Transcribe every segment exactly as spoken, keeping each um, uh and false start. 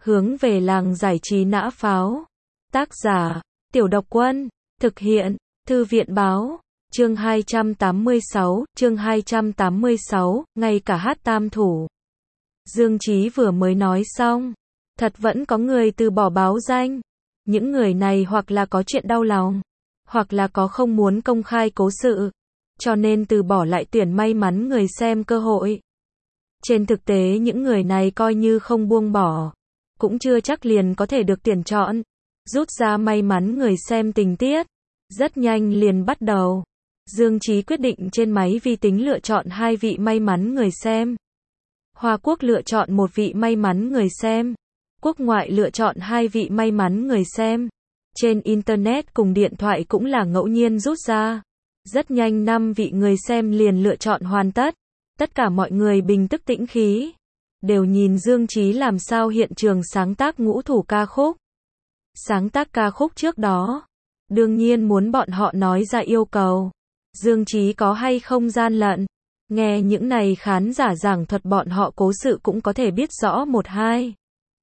Hướng về làng giải trí nã pháo. Tác giả, Tiểu Độc Quân. Thực hiện, Thư viện Báo. Chương hai trăm tám mươi sáu, chương hai trăm tám mươi sáu, ngay cả hát tam thủ. Dương Chí vừa mới nói xong. Thật vẫn có người từ bỏ báo danh. Những người này hoặc là có chuyện đau lòng, hoặc là có không muốn công khai cố sự, cho nên từ bỏ lại tuyển may mắn người xem cơ hội. Trên thực tế những người này coi như không buông bỏ, cũng chưa chắc liền có thể được tuyển chọn. Rút ra may mắn người xem tình tiết, rất nhanh liền bắt đầu. Dương Chí quyết định trên máy vi tính lựa chọn hai vị may mắn người xem. Hoa Quốc lựa chọn một vị may mắn người xem. Quốc ngoại lựa chọn hai vị may mắn người xem. Trên Internet cùng điện thoại cũng là ngẫu nhiên rút ra. Rất nhanh năm vị người xem liền lựa chọn hoàn tất. Tất cả mọi người bình tức tĩnh khí, đều nhìn Dương Chí làm sao hiện trường sáng tác ngũ thủ ca khúc. Sáng tác ca khúc trước đó, đương nhiên muốn bọn họ nói ra yêu cầu. Dương Chí có hay không gian lận. Nghe những này khán giả giảng thuật bọn họ cố sự cũng có thể biết rõ một hai.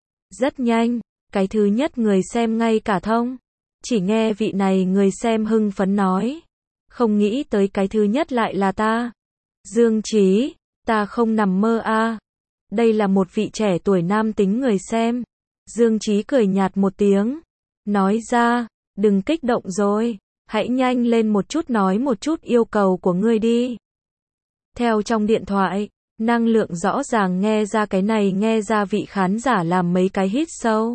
Rất nhanh, cái thứ nhất người xem ngay cả thông. Chỉ nghe vị này người xem hưng phấn nói. Không nghĩ tới cái thứ nhất lại là ta. Dương Chí, ta không nằm mơ a. À. Đây là một vị trẻ tuổi nam tính người xem. Dương Chí cười nhạt một tiếng. Nói ra, đừng kích động rồi. Hãy nhanh lên một chút nói một chút yêu cầu của ngươi đi. Theo trong điện thoại, năng lượng rõ ràng nghe ra cái này nghe ra vị khán giả làm mấy cái hít sâu.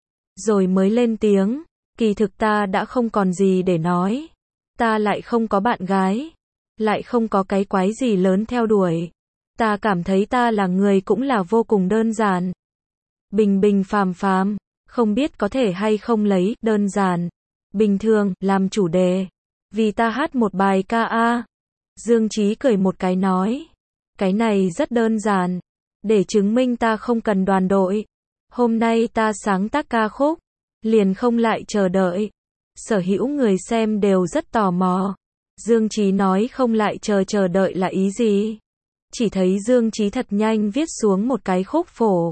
Rồi mới lên tiếng, kỳ thực ta đã không còn gì để nói. Ta lại không có bạn gái. Lại không có cái quái gì lớn theo đuổi. Ta cảm thấy ta là người cũng là vô cùng đơn giản. Bình bình phàm phàm, không biết có thể hay không lấy đơn giản, bình thường làm chủ đề. Vì ta hát một bài ca a. Dương Chí cười một cái nói, cái này rất đơn giản, để chứng minh ta không cần đoàn đội. Hôm nay ta sáng tác ca khúc, liền không lại chờ đợi. Sở hữu người xem đều rất tò mò. Dương Chí nói không lại chờ chờ đợi là ý gì? Chỉ thấy Dương Chí thật nhanh viết xuống một cái khúc phổ.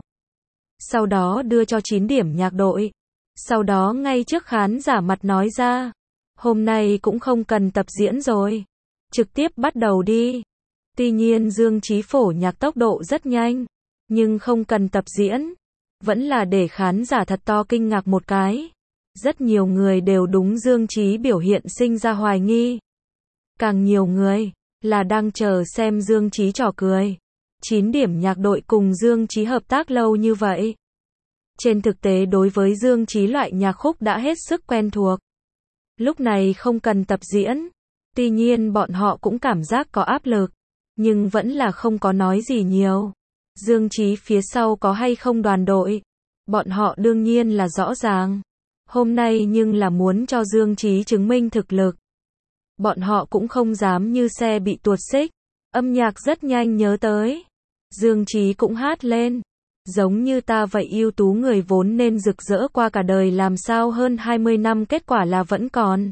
Sau đó đưa cho chín điểm nhạc đội. Sau đó ngay trước khán giả mặt nói ra, hôm nay cũng không cần tập diễn rồi. Trực tiếp bắt đầu đi. Tuy nhiên Dương Chí phổ nhạc tốc độ rất nhanh, nhưng không cần tập diễn. Vẫn là để khán giả thật to kinh ngạc một cái. Rất nhiều người đều đúng Dương Chí biểu hiện sinh ra hoài nghi. Càng nhiều người là đang chờ xem Dương Chí trò cười. chín điểm nhạc đội cùng Dương Chí hợp tác lâu như vậy. Trên thực tế đối với Dương Chí loại nhạc khúc đã hết sức quen thuộc. Lúc này không cần tập diễn. Tuy nhiên bọn họ cũng cảm giác có áp lực, nhưng vẫn là không có nói gì nhiều. Dương Chí phía sau có hay không đoàn đội, bọn họ đương nhiên là rõ ràng. Hôm nay nhưng là muốn cho Dương Chí chứng minh thực lực. Bọn họ cũng không dám như xe bị tuột xích. Âm nhạc rất nhanh nhớ tới. Dương Chí cũng hát lên. Giống như ta vậy ưu tú người vốn nên rực rỡ qua cả đời làm sao hơn hai mươi năm kết quả là vẫn còn.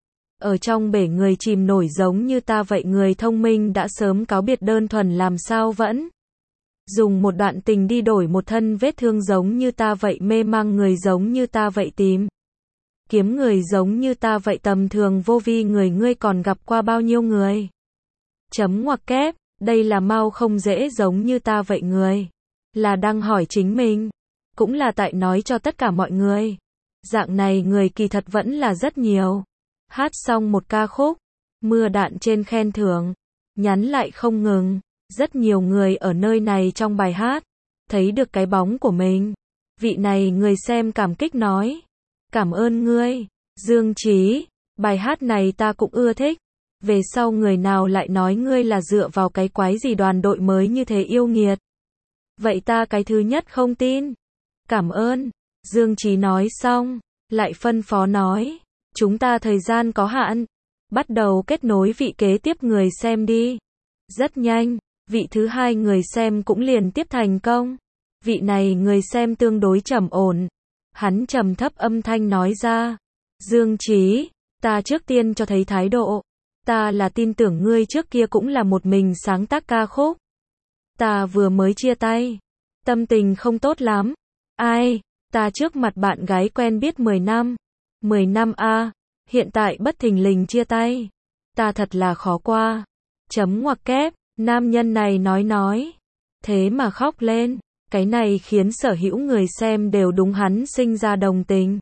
Ở trong bể người chìm nổi giống như ta vậy người thông minh đã sớm cáo biệt đơn thuần làm sao vẫn. Dùng một đoạn tình đi đổi một thân vết thương giống như ta vậy mê mang người giống như ta vậy tìm. Kiếm người giống như ta vậy tầm thường vô vi người ngươi còn gặp qua bao nhiêu người. Chấm ngoặc kép, đây là mau không dễ giống như ta vậy người. Là đang hỏi chính mình. Cũng là tại nói cho tất cả mọi người. Dạng này người kỳ thật vẫn là rất nhiều. Hát xong một ca khúc. Mưa đạn trên khen thưởng. Nhắn lại không ngừng. Rất nhiều người ở nơi này trong bài hát. Thấy được cái bóng của mình. Vị này người xem cảm kích nói. Cảm ơn ngươi, Dương Chí. Bài hát này ta cũng ưa thích. Về sau người nào lại nói ngươi là dựa vào cái quái gì đoàn đội mới như thế yêu nghiệt. Vậy ta cái thứ nhất không tin. Cảm ơn. Dương Chí nói xong, lại phân phó nói. Chúng ta thời gian có hạn. Bắt đầu kết nối vị kế tiếp người xem đi. Rất nhanh, vị thứ hai người xem cũng liền tiếp thành công. Vị này người xem tương đối trầm ổn. Hắn trầm thấp âm thanh nói ra. Dương Chí, ta trước tiên cho thấy thái độ. Ta là tin tưởng ngươi trước kia cũng là một mình sáng tác ca khúc. Ta vừa mới chia tay. Tâm tình không tốt lắm. Ai, ta trước mặt bạn gái quen biết mười năm. mười năm a, hiện tại bất thình lình chia tay. Ta thật là khó qua. Chấm ngoặc kép, nam nhân này nói nói. Thế mà khóc lên. Cái này khiến sở hữu người xem đều đúng hắn sinh ra đồng tình.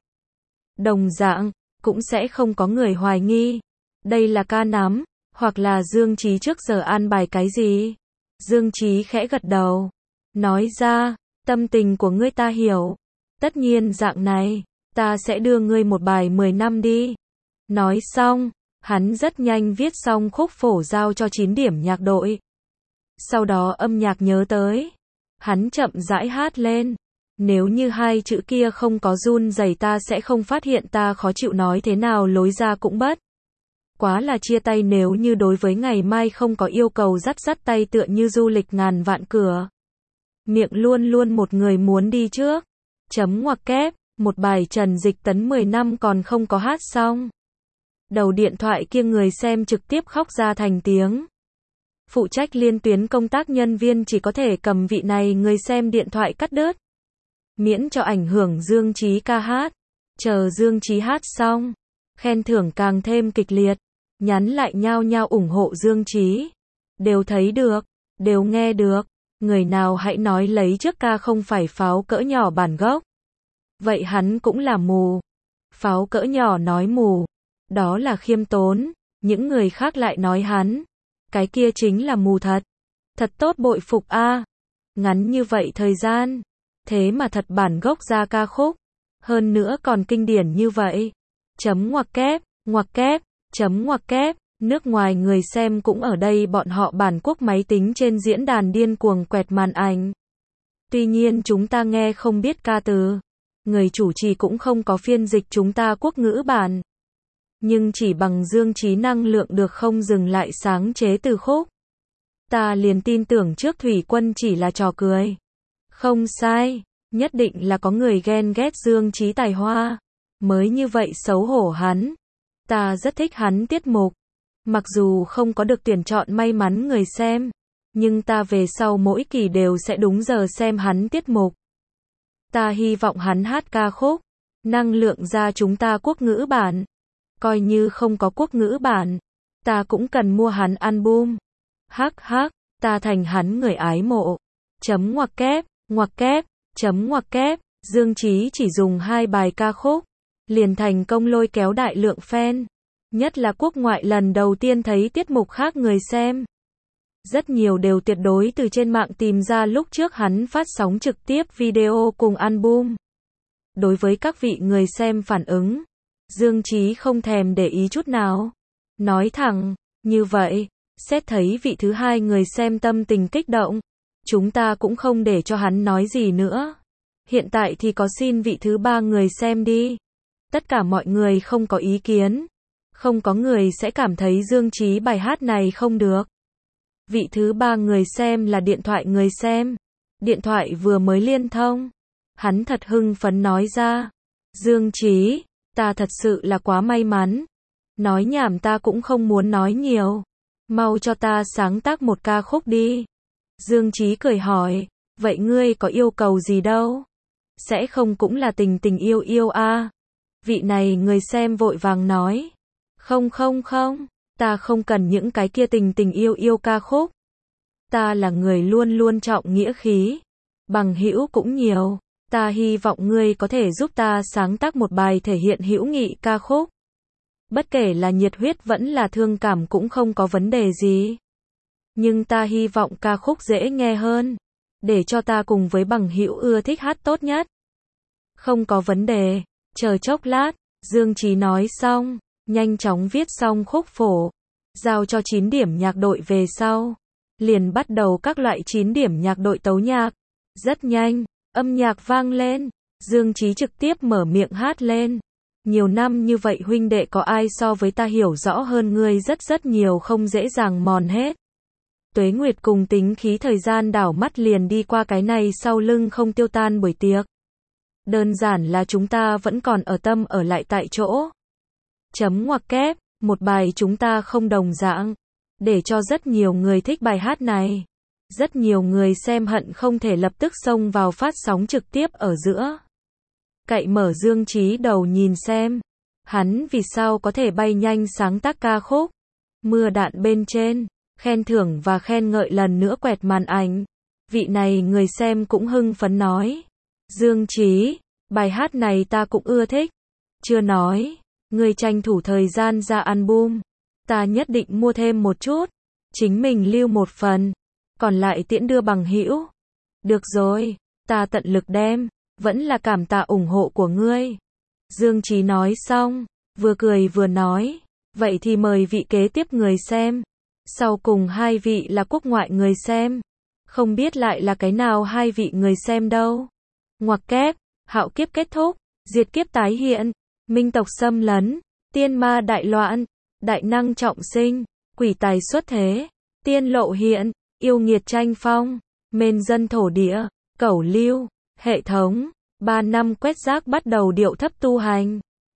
Đồng dạng, cũng sẽ không có người hoài nghi. Đây là ca nắm, hoặc là Dương Chí trước giờ an bài cái gì? Dương Chí khẽ gật đầu. Nói ra, tâm tình của ngươi ta hiểu. Tất nhiên dạng này, ta sẽ đưa ngươi một bài mười năm đi. Nói xong, hắn rất nhanh viết xong khúc phổ giao cho chín điểm nhạc đội. Sau đó âm nhạc nhớ tới. Hắn chậm rãi hát lên. Nếu như hai chữ kia không có run rẩy ta sẽ không phát hiện ta khó chịu nói thế nào lối ra cũng bất. Quá là chia tay nếu như đối với ngày mai không có yêu cầu dắt dắt tay tựa như du lịch ngàn vạn cửa. Miệng luôn luôn một người muốn đi trước. Chấm ngoặc kép, một bài Trần Dịch Tấn mười năm còn không có hát xong. Đầu điện thoại kia người xem trực tiếp khóc ra thành tiếng. Phụ trách liên tuyến công tác nhân viên chỉ có thể cầm vị này người xem điện thoại cắt đứt. Miễn cho ảnh hưởng Dương Chí ca hát. Chờ Dương Chí hát xong, khen thưởng càng thêm kịch liệt. Nhắn lại nhao nhao ủng hộ Dương Chí. Đều thấy được, đều nghe được. Người nào hãy nói lấy trước ca không phải pháo cỡ nhỏ bản gốc. Vậy hắn cũng là mù. Pháo cỡ nhỏ nói mù. Đó là khiêm tốn. Những người khác lại nói hắn. Cái kia chính là mù thật. Thật tốt bội phục a. Ngắn như vậy thời gian. Thế mà thật bản gốc ra ca khúc. Hơn nữa còn kinh điển như vậy. Chấm ngoặc kép, ngoặc kép, chấm ngoặc kép. Nước ngoài người xem cũng ở đây bọn họ bản quốc máy tính trên diễn đàn điên cuồng quẹt màn ảnh. Tuy nhiên chúng ta nghe không biết ca từ. Người chủ trì cũng không có phiên dịch chúng ta quốc ngữ bản. Nhưng chỉ bằng Dương Chí năng lượng được không dừng lại sáng chế từ khúc. Ta liền tin tưởng trước Thủy Quân chỉ là trò cười. Không sai, nhất định là có người ghen ghét Dương Chí tài hoa. Mới như vậy xấu hổ hắn. Ta rất thích hắn tiết mục. Mặc dù không có được tuyển chọn may mắn người xem, nhưng ta về sau mỗi kỳ đều sẽ đúng giờ xem hắn tiết mục. Ta hy vọng hắn hát ca khúc. Năng lượng ra chúng ta quốc ngữ bản. Coi như không có quốc ngữ bản, ta cũng cần mua hắn album. Hắc hắc, ta thành hắn người ái mộ. Chấm ngoặc kép, ngoặc kép, chấm ngoặc kép. Dương Chí chỉ dùng hai bài ca khúc, liền thành công lôi kéo đại lượng fan. Nhất là quốc ngoại lần đầu tiên thấy tiết mục khác người xem. Rất nhiều đều tuyệt đối từ trên mạng tìm ra lúc trước hắn phát sóng trực tiếp video cùng album. Đối với các vị người xem phản ứng, Dương Chí không thèm để ý chút nào. Nói thẳng, như vậy, xét thấy vị thứ hai người xem tâm tình kích động. Chúng ta cũng không để cho hắn nói gì nữa. Hiện tại thì có xin vị thứ ba người xem đi. Tất cả mọi người không có ý kiến. Không có người sẽ cảm thấy Dương Chí bài hát này không được. Vị thứ ba người xem là điện thoại người xem. Điện thoại vừa mới liên thông. Hắn thật hưng phấn nói ra. Dương Chí, ta thật sự là quá may mắn. Nói nhảm ta cũng không muốn nói nhiều. Mau cho ta sáng tác một ca khúc đi. Dương Chí cười hỏi, vậy ngươi có yêu cầu gì đâu? Sẽ không cũng là tình tình yêu yêu a? À? Vị này người xem vội vàng nói. Không không không, ta không cần những cái kia tình tình yêu yêu ca khúc. Ta là người luôn luôn trọng nghĩa khí. Bằng hữu cũng nhiều. Ta hy vọng ngươi có thể giúp ta sáng tác một bài thể hiện hữu nghị ca khúc. Bất kể là nhiệt huyết vẫn là thương cảm cũng không có vấn đề gì. Nhưng ta hy vọng ca khúc dễ nghe hơn. Để cho ta cùng với bằng hữu ưa thích hát tốt nhất. Không có vấn đề. Chờ chốc lát, Dương Chí nói xong, nhanh chóng viết xong khúc phổ. Giao cho chín điểm nhạc đội về sau. Liền bắt đầu các loại chín điểm nhạc đội tấu nhạc. Rất nhanh, âm nhạc vang lên. Dương Chí trực tiếp mở miệng hát lên. Nhiều năm như vậy huynh đệ có ai so với ta hiểu rõ hơn ngươi rất rất nhiều không dễ dàng mòn hết. Tuế Nguyệt cùng tính khí thời gian đảo mắt liền đi qua cái này sau lưng không tiêu tan buổi tiệc. Đơn giản là chúng ta vẫn còn ở tâm ở lại tại chỗ. Chấm ngoặc kép, một bài chúng ta không đồng dạng. Để cho rất nhiều người thích bài hát này. Rất nhiều người xem hận không thể lập tức xông vào phát sóng trực tiếp ở giữa. Cậy mở Dương Chí đầu nhìn xem. Hắn vì sao có thể bay nhanh sáng tác ca khúc. Mưa đạn bên trên, khen thưởng và khen ngợi lần nữa quẹt màn ảnh. Vị này người xem cũng hưng phấn nói. Dương Chí, bài hát này ta cũng ưa thích. Chưa nói, người tranh thủ thời gian ra album. Ta nhất định mua thêm một chút. Chính mình lưu một phần. Còn lại tiễn đưa bằng hữu. Được rồi, ta tận lực đem. Vẫn là cảm tạ ủng hộ của ngươi. Dương Chí nói xong, vừa cười vừa nói. Vậy thì mời vị kế tiếp người xem. Sau cùng hai vị là quốc ngoại người xem. Không biết lại là cái nào hai vị người xem đâu. Ngoặc kép, hạo kiếp kết thúc, diệt kiếp tái hiện, minh tộc xâm lấn, tiên ma đại loạn, đại năng trọng sinh, quỷ tài xuất thế, tiên lộ hiện, yêu nghiệt tranh phong, mên dân thổ địa, cẩu lưu, hệ thống, ba năm quét rác bắt đầu điệu thấp tu hành.